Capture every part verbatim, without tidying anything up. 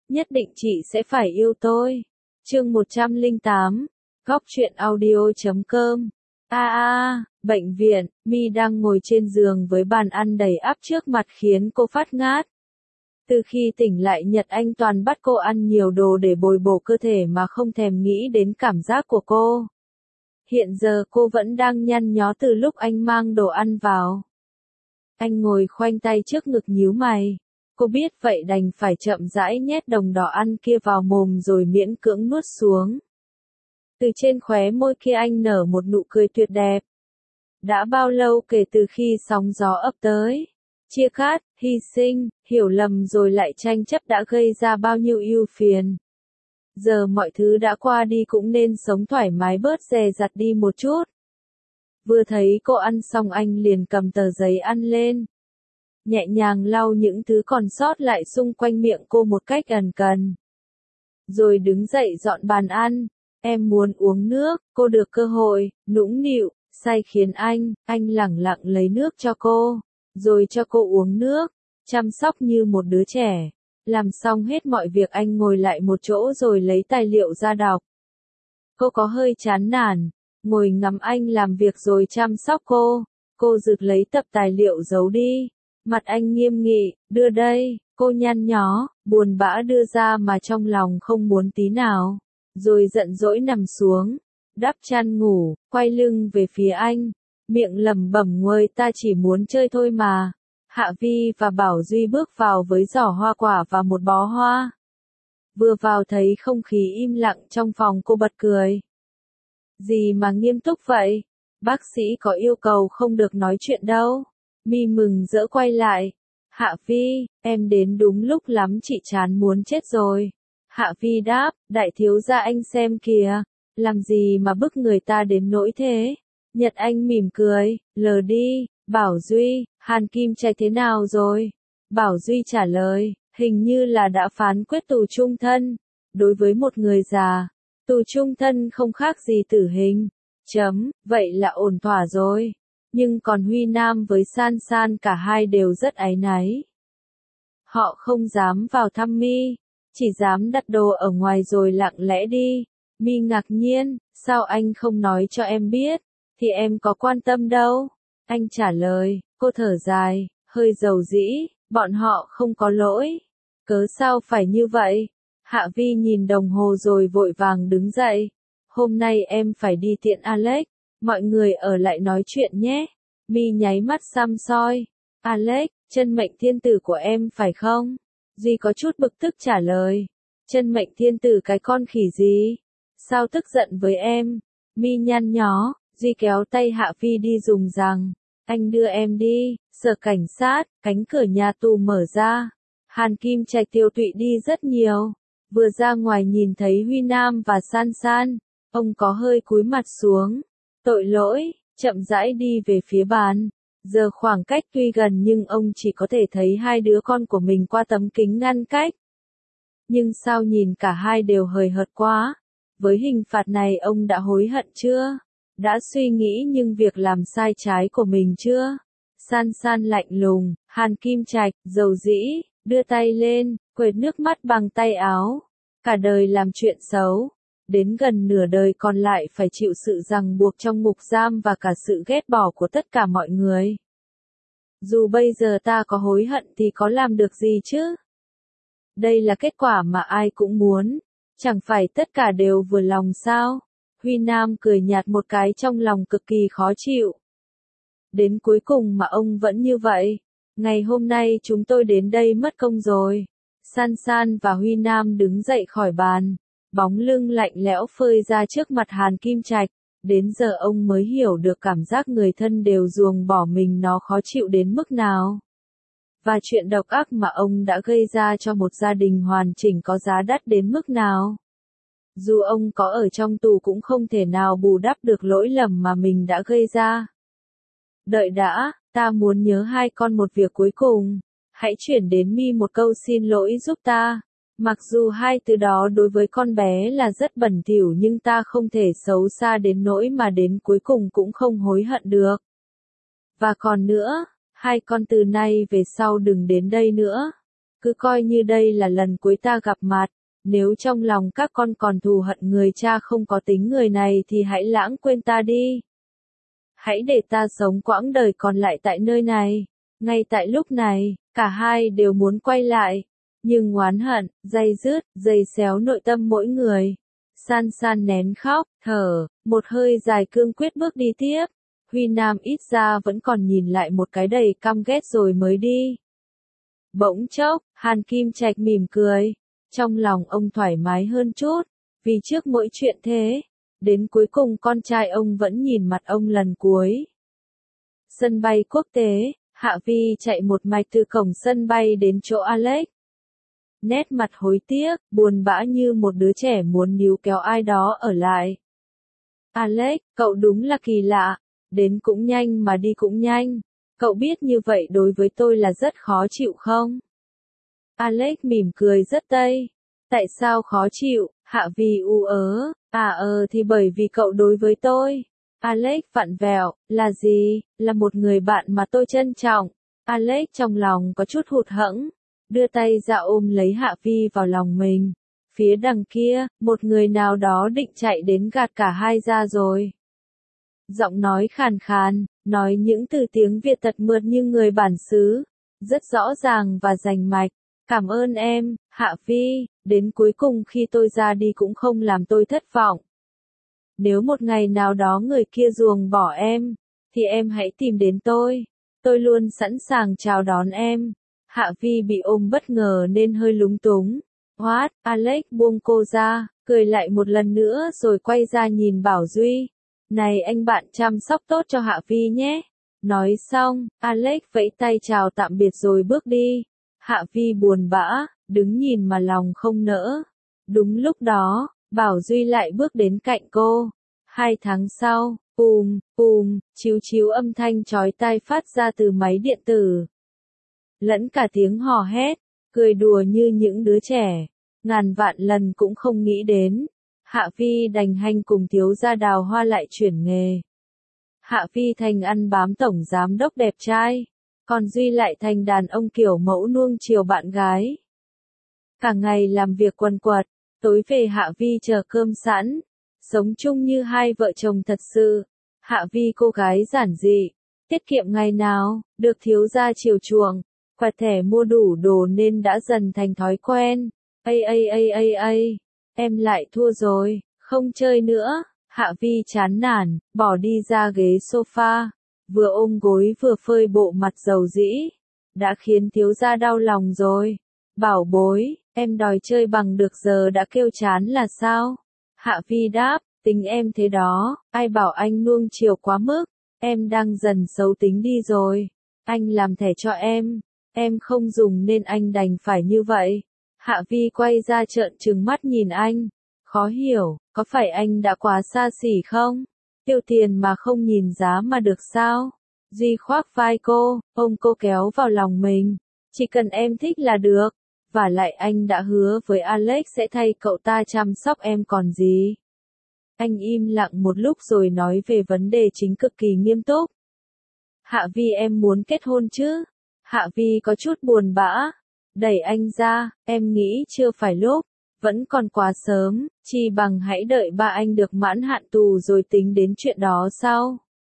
nhất định chị sẽ phải yêu tôi. Chương một trăm lẻ tám, góc truyện audio chấm com. A a, bệnh viện, Mi đang ngồi trên giường với bàn ăn đầy ắp trước mặt khiến cô phát ngát. Từ khi tỉnh lại Nhật Anh toàn bắt cô ăn nhiều đồ để bồi bổ cơ thể mà không thèm nghĩ đến cảm giác của cô. Hiện giờ cô vẫn đang nhăn nhó từ lúc anh mang đồ ăn vào. Anh ngồi khoanh tay trước ngực nhíu mày. Cô biết vậy đành phải chậm rãi nhét đồng đỏ ăn kia vào mồm rồi miễn cưỡng nuốt xuống. Từ trên khóe môi kia anh nở một nụ cười tuyệt đẹp. Đã bao lâu kể từ khi sóng gió ập tới, chia cắt, hy sinh, hiểu lầm rồi lại tranh chấp đã gây ra bao nhiêu ưu phiền. Giờ mọi thứ đã qua đi cũng nên sống thoải mái bớt dè dặt đi một chút. Vừa thấy cô ăn xong anh liền cầm tờ giấy ăn lên. Nhẹ nhàng lau những thứ còn sót lại xung quanh miệng cô một cách ẩn cần. Rồi đứng dậy dọn bàn ăn. Em muốn uống nước, cô được cơ hội, nũng nịu, say khiến anh, anh lẳng lặng lấy nước cho cô, rồi cho cô uống nước, chăm sóc như một đứa trẻ. Làm xong hết mọi việc anh ngồi lại một chỗ rồi lấy tài liệu ra đọc. Cô có hơi chán nản, ngồi ngắm anh làm việc rồi chăm sóc cô, cô rực lấy tập tài liệu giấu đi. Mặt anh nghiêm nghị, đưa đây, cô nhăn nhó, buồn bã đưa ra mà trong lòng không muốn tí nào. Rồi giận dỗi nằm xuống, đắp chăn ngủ, quay lưng về phía anh, miệng lẩm bẩm nguôi ta chỉ muốn chơi thôi mà. Hạ Vi và Bảo Duy bước vào với giỏ hoa quả và một bó hoa. Vừa vào thấy không khí im lặng trong phòng cô bật cười. Gì mà nghiêm túc vậy? Bác sĩ có yêu cầu không được nói chuyện đâu. Mi mừng rỡ quay lại. Hạ Vi, em đến đúng lúc lắm chị chán muốn chết rồi. Hạ Vi đáp, đại thiếu gia anh xem kìa, làm gì mà bức người ta đến nỗi thế. Nhật Anh mỉm cười, lờ đi. Bảo Duy, Hàn Kim Trạch thế nào rồi? Bảo Duy trả lời, hình như là đã phán quyết tù chung thân. Đối với một người già, tù chung thân không khác gì tử hình. Chấm, vậy là ổn thỏa rồi. Nhưng còn Huy Nam với San San cả hai đều rất áy náy. Họ không dám vào thăm Mi, chỉ dám đặt đồ ở ngoài rồi lặng lẽ đi. Mi ngạc nhiên, sao anh không nói cho em biết, thì em có quan tâm đâu. Anh trả lời, cô thở dài, hơi dầu dĩ, bọn họ không có lỗi. Cớ sao phải như vậy? Hạ Vi nhìn đồng hồ rồi vội vàng đứng dậy. Hôm nay em phải đi tiện Alex, mọi người ở lại nói chuyện nhé. Mi nháy mắt xăm soi. Alex, chân mệnh thiên tử của em phải không? Duy có chút bực tức trả lời. Chân mệnh thiên tử cái con khỉ gì? Sao tức giận với em? Mi nhăn nhó, Duy kéo tay Hạ Vi đi dùng rằng. Anh đưa em đi, sở cảnh sát, cánh cửa nhà tù mở ra. Hàn Kim Trạch tiêu tụy đi rất nhiều. Vừa ra ngoài nhìn thấy Huy Nam và San San, ông có hơi cúi mặt xuống. Tội lỗi, chậm rãi đi về phía bàn. Giờ khoảng cách tuy gần nhưng ông chỉ có thể thấy hai đứa con của mình qua tấm kính ngăn cách. Nhưng sao nhìn cả hai đều hời hợt quá. Với hình phạt này ông đã hối hận chưa? Đã suy nghĩ nhưng việc làm sai trái của mình chưa? San San lạnh lùng, Hàn Kim Trạch, dầu dĩ, đưa tay lên, quệt nước mắt bằng tay áo. Cả đời làm chuyện xấu, đến gần nửa đời còn lại phải chịu sự ràng buộc trong ngục giam và cả sự ghét bỏ của tất cả mọi người. Dù bây giờ ta có hối hận thì có làm được gì chứ? Đây là kết quả mà ai cũng muốn, chẳng phải tất cả đều vừa lòng sao? Huy Nam cười nhạt một cái trong lòng cực kỳ khó chịu. Đến cuối cùng mà ông vẫn như vậy. Ngày hôm nay chúng tôi đến đây mất công rồi. San San và Huy Nam đứng dậy khỏi bàn. Bóng lưng lạnh lẽo phơi ra trước mặt Hàn Kim Trạch. Đến giờ ông mới hiểu được cảm giác người thân đều ruồng bỏ mình nó khó chịu đến mức nào. Và chuyện độc ác mà ông đã gây ra cho một gia đình hoàn chỉnh có giá đắt đến mức nào. Dù ông có ở trong tù cũng không thể nào bù đắp được lỗi lầm mà mình đã gây ra. Đợi đã, ta muốn nhớ hai con một việc cuối cùng. Hãy chuyển đến Mi một câu xin lỗi giúp ta. Mặc dù hai từ đó đối với con bé là rất bẩn thỉu nhưng ta không thể xấu xa đến nỗi mà đến cuối cùng cũng không hối hận được. Và còn nữa, hai con từ nay về sau đừng đến đây nữa. cứ coi như đây là lần cuối ta gặp mặt, nếu trong lòng các con còn thù hận người cha không có tính người này thì hãy lãng quên ta đi. Hãy để ta sống quãng đời còn lại tại nơi này. Ngay tại lúc này, cả hai đều muốn quay lại, nhưng oán hận, day dứt, dây xéo nội tâm mỗi người. San San nén khóc, thở, một hơi dài cương quyết bước đi tiếp. Huy Nam ít ra vẫn còn nhìn lại một cái đầy căm ghét rồi mới đi. Bỗng chốc, Hàn Kim Trạch mỉm cười. Trong lòng ông thoải mái hơn chút, vì trước mỗi chuyện thế, đến cuối cùng con trai ông vẫn nhìn mặt ông lần cuối. Sân bay quốc tế, Hạ Vi chạy một mạch từ cổng sân bay đến chỗ Alex. Nét mặt hối tiếc, buồn bã như một đứa trẻ muốn níu kéo ai đó ở lại. Alex, cậu đúng là kỳ lạ, đến cũng nhanh mà đi cũng nhanh. Cậu biết như vậy đối với tôi là rất khó chịu không? Alex mỉm cười rất tây. Tại sao khó chịu? Hạ Vi u ớ. À ờ thì bởi vì cậu đối với tôi. Alex vặn vẹo, là gì? Là một người bạn mà tôi trân trọng. Alex trong lòng có chút hụt hẫng, đưa tay ra ôm lấy Hạ Vi vào lòng mình. Phía đằng kia, một người nào đó định chạy đến gạt cả hai ra rồi. Giọng nói khàn khàn, nói những từ tiếng Việt tật mượt như người bản xứ, rất rõ ràng và rành mạch. Cảm ơn em, Hạ Vi, đến cuối cùng khi tôi ra đi cũng không làm tôi thất vọng. Nếu một ngày nào đó người kia ruồng bỏ em, thì em hãy tìm đến tôi. Tôi luôn sẵn sàng chào đón em. Hạ Vi bị ôm bất ngờ nên hơi lúng túng. What? Alex buông cô ra, cười lại một lần nữa rồi quay ra nhìn Bảo Duy. Này anh bạn chăm sóc tốt cho Hạ Vi nhé. Nói xong, Alex vẫy tay chào tạm biệt rồi bước đi. Hạ Vi buồn bã, đứng nhìn mà lòng không nỡ. Đúng lúc đó, Bảo Duy lại bước đến cạnh cô. Hai tháng sau, bùm, bùm, chiếu chiếu âm thanh chói tai phát ra từ máy điện tử. Lẫn cả tiếng hò hét, cười đùa như những đứa trẻ. Ngàn vạn lần cũng không nghĩ đến. Hạ Vi đành hanh cùng thiếu gia Đào Hoa lại chuyển nghề. Hạ Vi thành ăn bám tổng giám đốc đẹp trai. Còn Duy lại thành đàn ông kiểu mẫu nuông chiều bạn gái. Cả ngày làm việc quần quật, tối về Hạ Vi chờ cơm sẵn, sống chung như hai vợ chồng thật sự. Hạ Vi cô gái giản dị, tiết kiệm ngày nào, được thiếu gia chiều chuộng, quẹt thẻ mua đủ đồ nên đã dần thành thói quen. Ây ây ây ây ây, em lại thua rồi, không chơi nữa. Hạ Vi chán nản, bỏ đi ra ghế sofa. Vừa ôm gối vừa phơi bộ mặt dầu dĩ, đã khiến thiếu gia đau lòng rồi. Bảo bối, em đòi chơi bằng được giờ đã kêu chán là sao? Hạ Vi đáp, tính em thế đó, ai bảo anh nuông chiều quá mức, em đang dần xấu tính đi rồi. Anh làm thẻ cho em, em không dùng nên anh đành phải như vậy. Hạ Vi quay ra trợn trừng mắt nhìn anh, khó hiểu, có phải anh đã quá xa xỉ không? Tiêu tiền mà không nhìn giá mà được sao? Duy khoác vai cô, ôm cô kéo vào lòng mình. Chỉ cần em thích là được. Và lại anh đã hứa với Alex sẽ thay cậu ta chăm sóc em còn gì. Anh im lặng một lúc rồi nói về vấn đề chính cực kỳ nghiêm túc. Hạ Vi em muốn kết hôn chứ? Hạ Vi có chút buồn bã. Đẩy anh ra, em nghĩ chưa phải lúc. Vẫn còn quá sớm, chi bằng hãy đợi ba anh được mãn hạn tù rồi tính đến chuyện đó sau.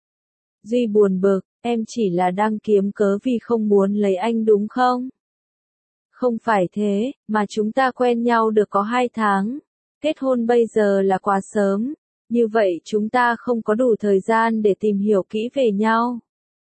Duy buồn bực, em chỉ là đang kiếm cớ vì không muốn lấy anh đúng không? Không phải thế, mà chúng ta quen nhau được có hai tháng. Kết hôn bây giờ là quá sớm, như vậy chúng ta không có đủ thời gian để tìm hiểu kỹ về nhau.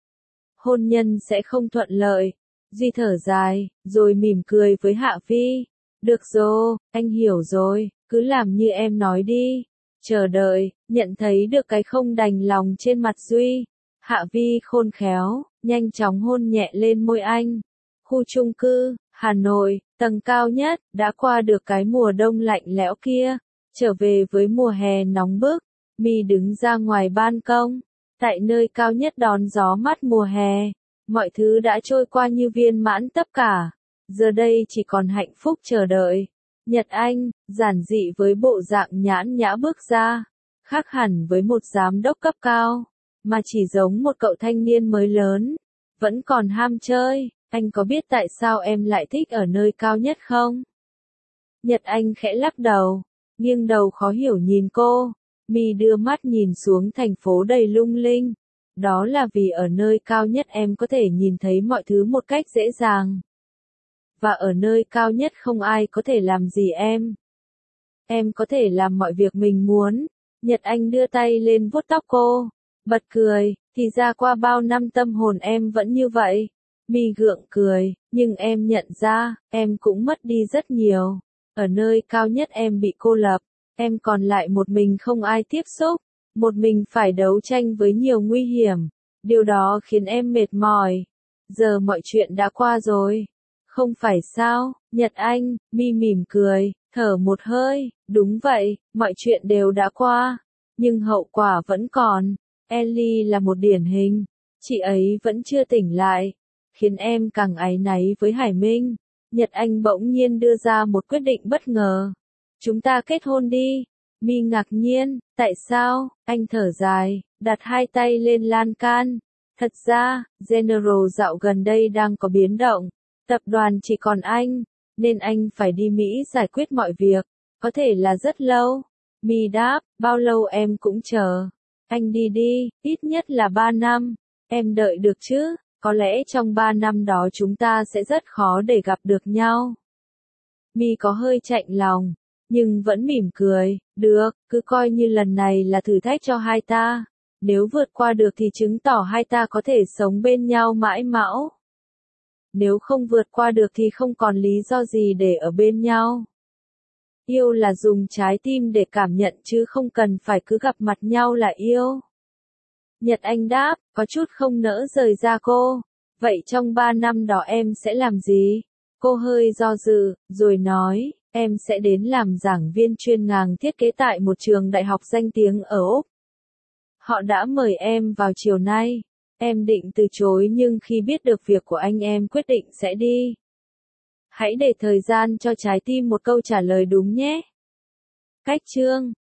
Hôn nhân sẽ không thuận lợi. Duy thở dài, rồi mỉm cười với Hạ Vi. Được rồi, anh hiểu rồi, cứ làm như em nói đi. Chờ đợi, nhận thấy được cái không đành lòng trên mặt Duy. Hạ Vi khôn khéo, nhanh chóng hôn nhẹ lên môi anh. Khu chung cư, Hà Nội, tầng cao nhất, đã qua được cái mùa đông lạnh lẽo kia. Trở về với mùa hè nóng bức, My đứng ra ngoài ban công. Tại nơi cao nhất đón gió mát mùa hè, mọi thứ đã trôi qua như viên mãn tất cả. Giờ đây chỉ còn hạnh phúc chờ đợi. Nhật Anh, giản dị với bộ dạng nhãn nhã bước ra, khác hẳn với một giám đốc cấp cao, mà chỉ giống một cậu thanh niên mới lớn, vẫn còn ham chơi. Anh có biết tại sao em lại thích ở nơi cao nhất không? Nhật Anh khẽ lắc đầu, nghiêng đầu khó hiểu nhìn cô. Mi đưa mắt nhìn xuống thành phố đầy lung linh. Đó là vì ở nơi cao nhất em có thể nhìn thấy mọi thứ một cách dễ dàng. Và ở nơi cao nhất không ai có thể làm gì em. Em có thể làm mọi việc mình muốn. Nhật Anh đưa tay lên vuốt tóc cô, bật cười, thì ra qua bao năm tâm hồn em vẫn như vậy. Mi gượng cười, nhưng em nhận ra, em cũng mất đi rất nhiều. Ở nơi cao nhất em bị cô lập, em còn lại một mình không ai tiếp xúc, một mình phải đấu tranh với nhiều nguy hiểm. Điều đó khiến em mệt mỏi. Giờ mọi chuyện đã qua rồi. Không phải sao, Nhật Anh, Mi mỉm cười, thở một hơi, đúng vậy, mọi chuyện đều đã qua. Nhưng hậu quả vẫn còn. Ellie là một điển hình. Chị ấy vẫn chưa tỉnh lại. Khiến em càng áy náy với Hải Minh. Nhật Anh bỗng nhiên đưa ra một quyết định bất ngờ. Chúng ta kết hôn đi. Mi ngạc nhiên, tại sao? Anh thở dài, đặt hai tay lên lan can. Thật ra, General dạo gần đây đang có biến động. Tập đoàn chỉ còn anh, nên anh phải đi Mỹ giải quyết mọi việc. Có thể là rất lâu. Mi đáp, bao lâu em cũng chờ. Anh đi đi, ít nhất là ba năm. Em đợi được chứ? Có lẽ trong ba năm đó chúng ta sẽ rất khó để gặp được nhau. Mi có hơi chạnh lòng, nhưng vẫn mỉm cười, được, cứ coi như lần này là thử thách cho hai ta. Nếu vượt qua được thì chứng tỏ hai ta có thể sống bên nhau mãi mão. Nếu không vượt qua được thì không còn lý do gì để ở bên nhau. Yêu là dùng trái tim để cảm nhận chứ không cần phải cứ gặp mặt nhau là yêu. Nhật Anh đáp, có chút không nỡ rời ra cô. Vậy trong ba năm đó em sẽ làm gì? Cô hơi do dự, rồi nói, em sẽ đến làm giảng viên chuyên ngành thiết kế tại một trường đại học danh tiếng ở Úc. Họ đã mời em vào chiều nay. Em định từ chối nhưng khi biết được việc của anh em quyết định sẽ đi. Hãy để thời gian cho trái tim một câu trả lời đúng nhé. Cách chương